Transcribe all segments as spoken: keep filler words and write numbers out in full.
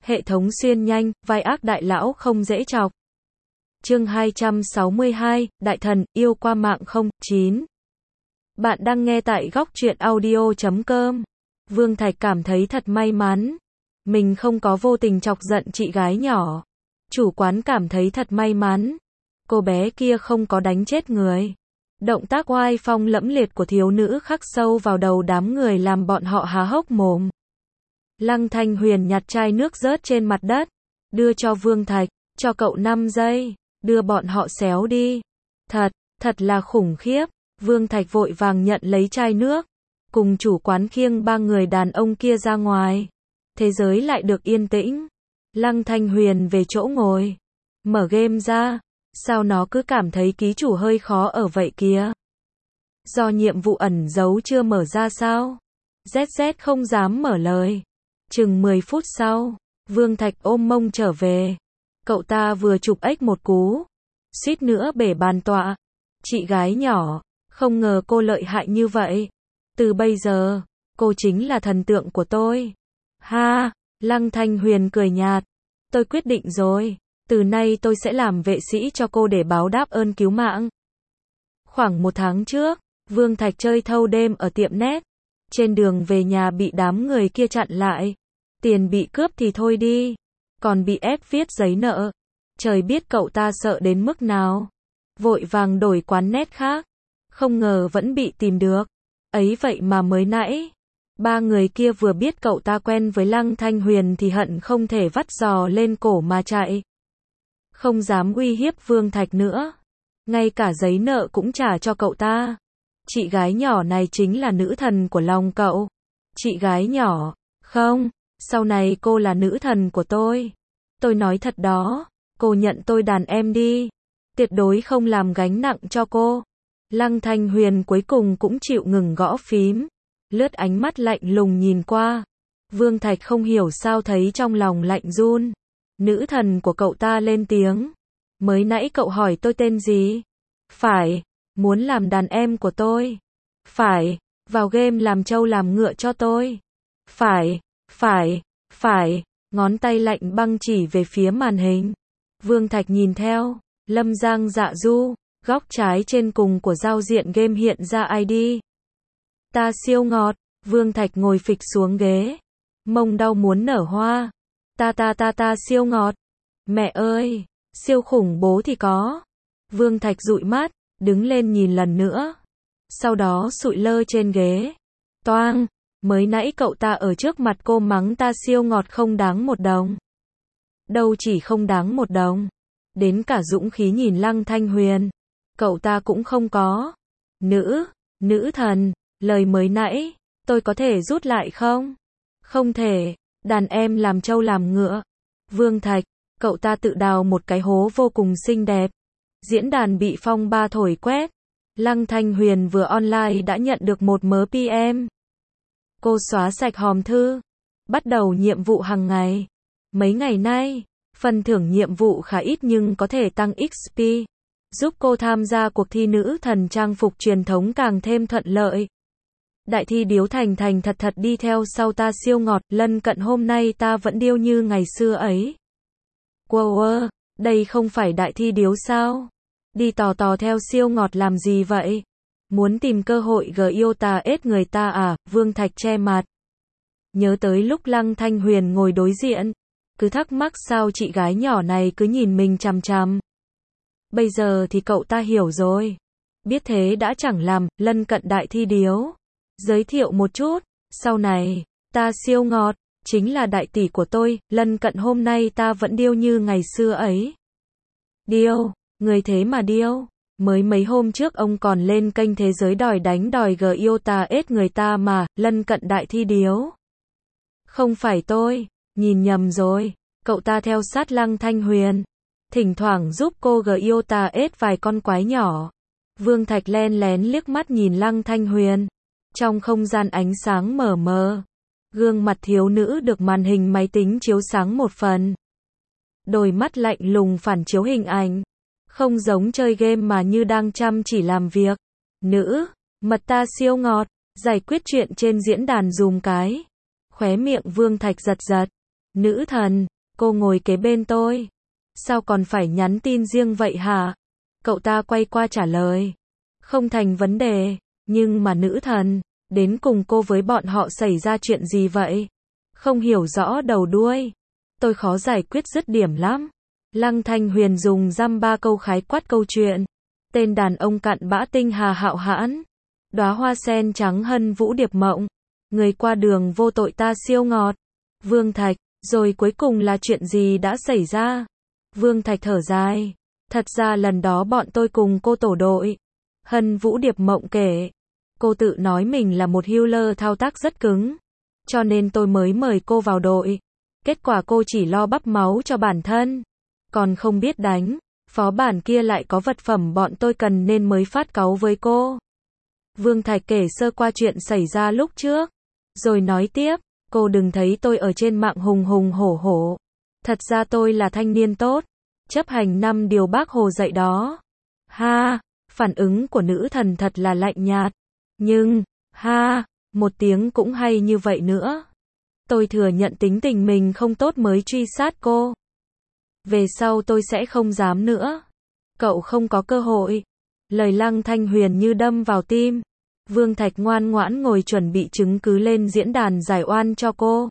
Hệ thống xuyên nhanh, vai ác đại lão không dễ chọc. Chương hai trăm sáu mươi hai, Đại thần, yêu qua mạng không, chín. Bạn đang nghe tại góc truyện audio chấm com. Vương Thạch cảm thấy thật may mắn. Mình không có vô tình chọc giận chị gái nhỏ. Chủ quán cảm thấy thật may mắn. Cô bé kia không có đánh chết người. Động tác oai phong lẫm liệt của thiếu nữ khắc sâu vào đầu đám người làm bọn họ há hốc mồm. Lăng Thanh Huyền nhặt chai nước rớt trên mặt đất, đưa cho Vương Thạch, cho cậu năm giây, đưa bọn họ xéo đi. Thật, thật là khủng khiếp. Vương Thạch vội vàng nhận lấy chai nước, cùng chủ quán khiêng ba người đàn ông kia ra ngoài. Thế giới lại được yên tĩnh. Lăng Thanh Huyền về chỗ ngồi, mở game ra. Sao nó cứ cảm thấy ký chủ hơi khó ở vậy kìa? Do nhiệm vụ ẩn giấu chưa mở ra sao? dét dét không dám mở lời. Chừng mười phút sau, Vương Thạch ôm mông trở về. Cậu ta vừa chụp ếch một cú, suýt nữa bể bàn tọa. Chị gái nhỏ, không ngờ cô lợi hại như vậy. Từ bây giờ, cô chính là thần tượng của tôi. Ha, Lăng Thanh Huyền cười nhạt. Tôi quyết định rồi. Từ nay tôi sẽ làm vệ sĩ cho cô để báo đáp ơn cứu mạng. Khoảng một tháng trước, Vương Thạch chơi thâu đêm ở tiệm net. Trên đường về nhà bị đám người kia chặn lại. Tiền bị cướp thì thôi đi, còn bị ép viết giấy nợ. Trời biết cậu ta sợ đến mức nào. Vội vàng đổi quán net khác. Không ngờ vẫn bị tìm được. Ấy vậy mà mới nãy, ba người kia vừa biết cậu ta quen với Lăng Thanh Huyền thì hận không thể vắt giò lên cổ mà chạy. Không dám uy hiếp Vương Thạch nữa. Ngay cả giấy nợ cũng trả cho cậu ta. Chị gái nhỏ này chính là nữ thần của lòng cậu. Chị gái nhỏ, không, sau này cô là nữ thần của tôi. Tôi nói thật đó, cô nhận tôi đàn em đi. Tuyệt đối không làm gánh nặng cho cô. Lăng Thanh Huyền cuối cùng cũng chịu ngừng gõ phím. Lướt ánh mắt lạnh lùng nhìn qua. Vương Thạch không hiểu sao thấy trong lòng lạnh run. Nữ thần của cậu ta lên tiếng. Mới nãy cậu hỏi tôi tên gì? Phải, muốn làm đàn em của tôi. Phải, vào game làm trâu làm ngựa cho tôi. Phải, phải, phải, ngón tay lạnh băng chỉ về phía màn hình. Vương Thạch nhìn theo, Lâm Giang Dạ Du, góc trái trên cùng của giao diện game hiện ra i đê. Ta siêu ngọt, Vương Thạch ngồi phịch xuống ghế. Mông đau muốn nở hoa. Ta ta ta ta siêu ngọt. Mẹ ơi, siêu khủng bố thì có. Vương Thạch dụi mắt, đứng lên nhìn lần nữa. Sau đó sụi lơ trên ghế. Toang, mới nãy cậu ta ở trước mặt cô mắng ta siêu ngọt không đáng một đồng. Đâu chỉ không đáng một đồng. Đến cả dũng khí nhìn Lăng Thanh Huyền. Cậu ta cũng không có. Nữ, nữ thần, lời mới nãy, tôi có thể rút lại không? Không thể, đàn em làm trâu làm ngựa. Vương Thạch, cậu ta tự đào một cái hố vô cùng xinh đẹp. Diễn đàn bị phong ba thổi quét. Lăng Thanh Huyền vừa online đã nhận được một mớ pê em. Cô xóa sạch hòm thư. Bắt đầu nhiệm vụ hàng ngày. Mấy ngày nay, phần thưởng nhiệm vụ khá ít nhưng có thể tăng ích pê. Giúp cô tham gia cuộc thi nữ thần trang phục truyền thống càng thêm thuận lợi. Đại thi điếu thành thành thật thật đi theo sau ta siêu ngọt, lân cận hôm nay ta vẫn điêu như ngày xưa ấy. Wow, đây không phải đại thi điếu sao? Đi tò tò theo siêu ngọt làm gì vậy? Muốn tìm cơ hội gờ yêu ta ết người ta à? Vương Thạch che mặt. Nhớ tới lúc Lăng Thanh Huyền ngồi đối diện. Cứ thắc mắc sao chị gái nhỏ này cứ nhìn mình chằm chằm. Bây giờ thì cậu ta hiểu rồi. Biết thế đã chẳng làm, lân cận đại thi điếu. Giới thiệu một chút, sau này, ta siêu ngọt, chính là đại tỷ của tôi, lân cận hôm nay ta vẫn điêu như ngày xưa ấy. Điêu, người thế mà điêu, mới mấy hôm trước ông còn lên kênh thế giới đòi đánh đòi gờ yêu ta ết người ta mà, lân cận đại thi điếu. Không phải tôi, nhìn nhầm rồi, cậu ta theo sát Lăng Thanh Huyền. Thỉnh thoảng giúp cô gờ yêu ta ết vài con quái nhỏ. Vương Thạch len lén liếc mắt nhìn Lăng Thanh Huyền. Trong không gian ánh sáng mờ mờ, gương mặt thiếu nữ được màn hình máy tính chiếu sáng một phần. Đôi mắt lạnh lùng phản chiếu hình ảnh. Không giống chơi game mà như đang chăm chỉ làm việc. Nữ, mật ta siêu ngọt, giải quyết chuyện trên diễn đàn dùm cái. Khóe miệng Vương Thạch giật giật. Nữ thần, cô ngồi kế bên tôi. Sao còn phải nhắn tin riêng vậy hả? Cậu ta quay qua trả lời. Không thành vấn đề, nhưng mà nữ thần, đến cùng cô với bọn họ xảy ra chuyện gì vậy? Không hiểu rõ đầu đuôi. Tôi khó giải quyết dứt điểm lắm. Lăng Thanh Huyền dùng dăm ba câu khái quát câu chuyện. Tên đàn ông cặn bã tinh hà hạo hãn. Đóa hoa sen trắng hân vũ điệp mộng. Người qua đường vô tội ta siêu ngọt. Vương Thạch, rồi cuối cùng là chuyện gì đã xảy ra? Vương Thạch thở dài. Thật ra lần đó bọn tôi cùng cô tổ đội. Hân vũ điệp mộng kể. Cô tự nói mình là một healer thao tác rất cứng. Cho nên tôi mới mời cô vào đội. Kết quả cô chỉ lo bắp máu cho bản thân. Còn không biết đánh. Phó bản kia lại có vật phẩm bọn tôi cần nên mới phát cáu với cô. Vương Thạch kể sơ qua chuyện xảy ra lúc trước. Rồi nói tiếp. Cô đừng thấy tôi ở trên mạng hùng hùng hổ hổ. Thật ra tôi là thanh niên tốt. Chấp hành năm điều bác Hồ dạy đó. Ha, phản ứng của nữ thần thật là lạnh nhạt. Nhưng, ha, một tiếng cũng hay như vậy nữa. Tôi thừa nhận tính tình mình không tốt mới truy sát cô. Về sau tôi sẽ không dám nữa. Cậu không có cơ hội. Lời Lăng Thanh Huyền như đâm vào tim. Vương Thạch ngoan ngoãn ngồi chuẩn bị chứng cứ lên diễn đàn giải oan cho cô.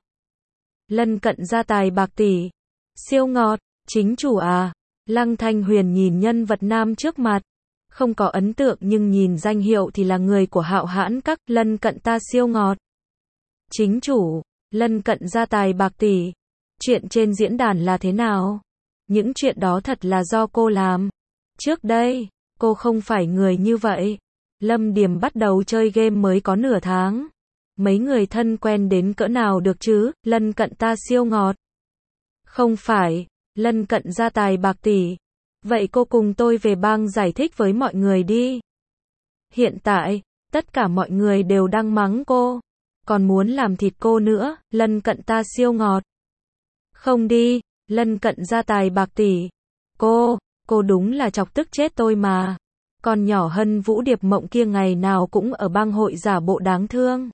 Lân cận gia tài bạc tỷ. Siêu ngọt, chính chủ à. Lăng Thanh Huyền nhìn nhân vật nam trước mặt. Không có ấn tượng nhưng nhìn danh hiệu thì là người của Hạo Hãn Các. Lân cận ta siêu ngọt. Chính chủ, lân cận gia tài bạc tỷ. Chuyện trên diễn đàn là thế nào? Những chuyện đó thật là do cô làm. Trước đây, cô không phải người như vậy. Lâm Điềm bắt đầu chơi game mới có nửa tháng. Mấy người thân quen đến cỡ nào được chứ, lân cận ta siêu ngọt. Không phải, lân cận gia tài bạc tỷ. Vậy cô cùng tôi về bang giải thích với mọi người đi. Hiện tại, tất cả mọi người đều đang mắng cô. Còn muốn làm thịt cô nữa, lân cận ta siêu ngọt. Không đi, lân cận gia tài bạc tỷ. Cô, cô đúng là chọc tức chết tôi mà. Con nhỏ Hân Vũ Điệp Mộng kia ngày nào cũng ở bang hội giả bộ đáng thương.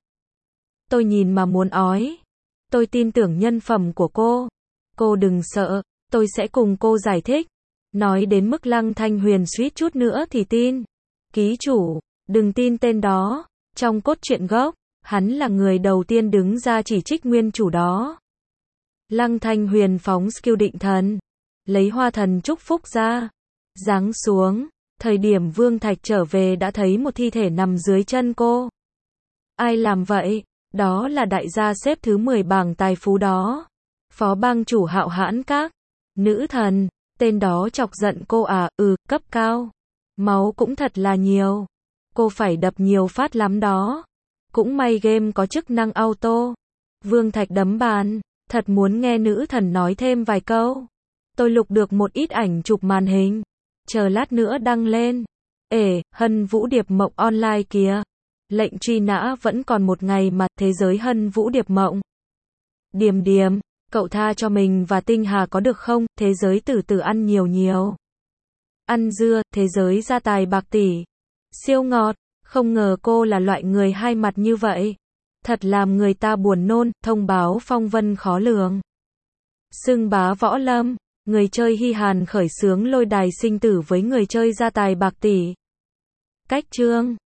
Tôi nhìn mà muốn ói. Tôi tin tưởng nhân phẩm của cô. Cô đừng sợ, tôi sẽ cùng cô giải thích. Nói đến mức Lăng Thanh Huyền suýt chút nữa thì tin. Ký chủ, đừng tin tên đó. Trong cốt truyện gốc, hắn là người đầu tiên đứng ra chỉ trích nguyên chủ đó. Lăng Thanh Huyền phóng skill định thần. Lấy hoa thần chúc phúc ra. Giáng xuống. Thời điểm Vương Thạch trở về đã thấy một thi thể nằm dưới chân cô. Ai làm vậy? Đó là đại gia xếp thứ mười bảng tài phú đó. Phó bang chủ Hạo Hãn Các. Nữ thần, tên đó chọc giận cô à, ừ, cấp cao. Máu cũng thật là nhiều. Cô phải đập nhiều phát lắm đó. Cũng may game có chức năng auto. Vương Thạch đấm bàn. Thật muốn nghe nữ thần nói thêm vài câu. Tôi lục được một ít ảnh chụp màn hình. Chờ lát nữa đăng lên. Ê, Hân Vũ Điệp Mộng online kìa. Lệnh truy nã vẫn còn một ngày mà, thế giới Hân Vũ Điệp Mộng. Điềm điềm, cậu tha cho mình và Tinh Hà có được không? Thế giới từ từ ăn nhiều nhiều. Ăn dưa, thế giới gia tài bạc tỷ. Siêu ngọt, không ngờ cô là loại người hai mặt như vậy. Thật làm người ta buồn nôn, thông báo phong vân khó lường. Xưng bá võ lâm. Người chơi Hy Hàn khởi xướng lôi đài sinh tử với người chơi gia tài bạc tỷ. Cách chương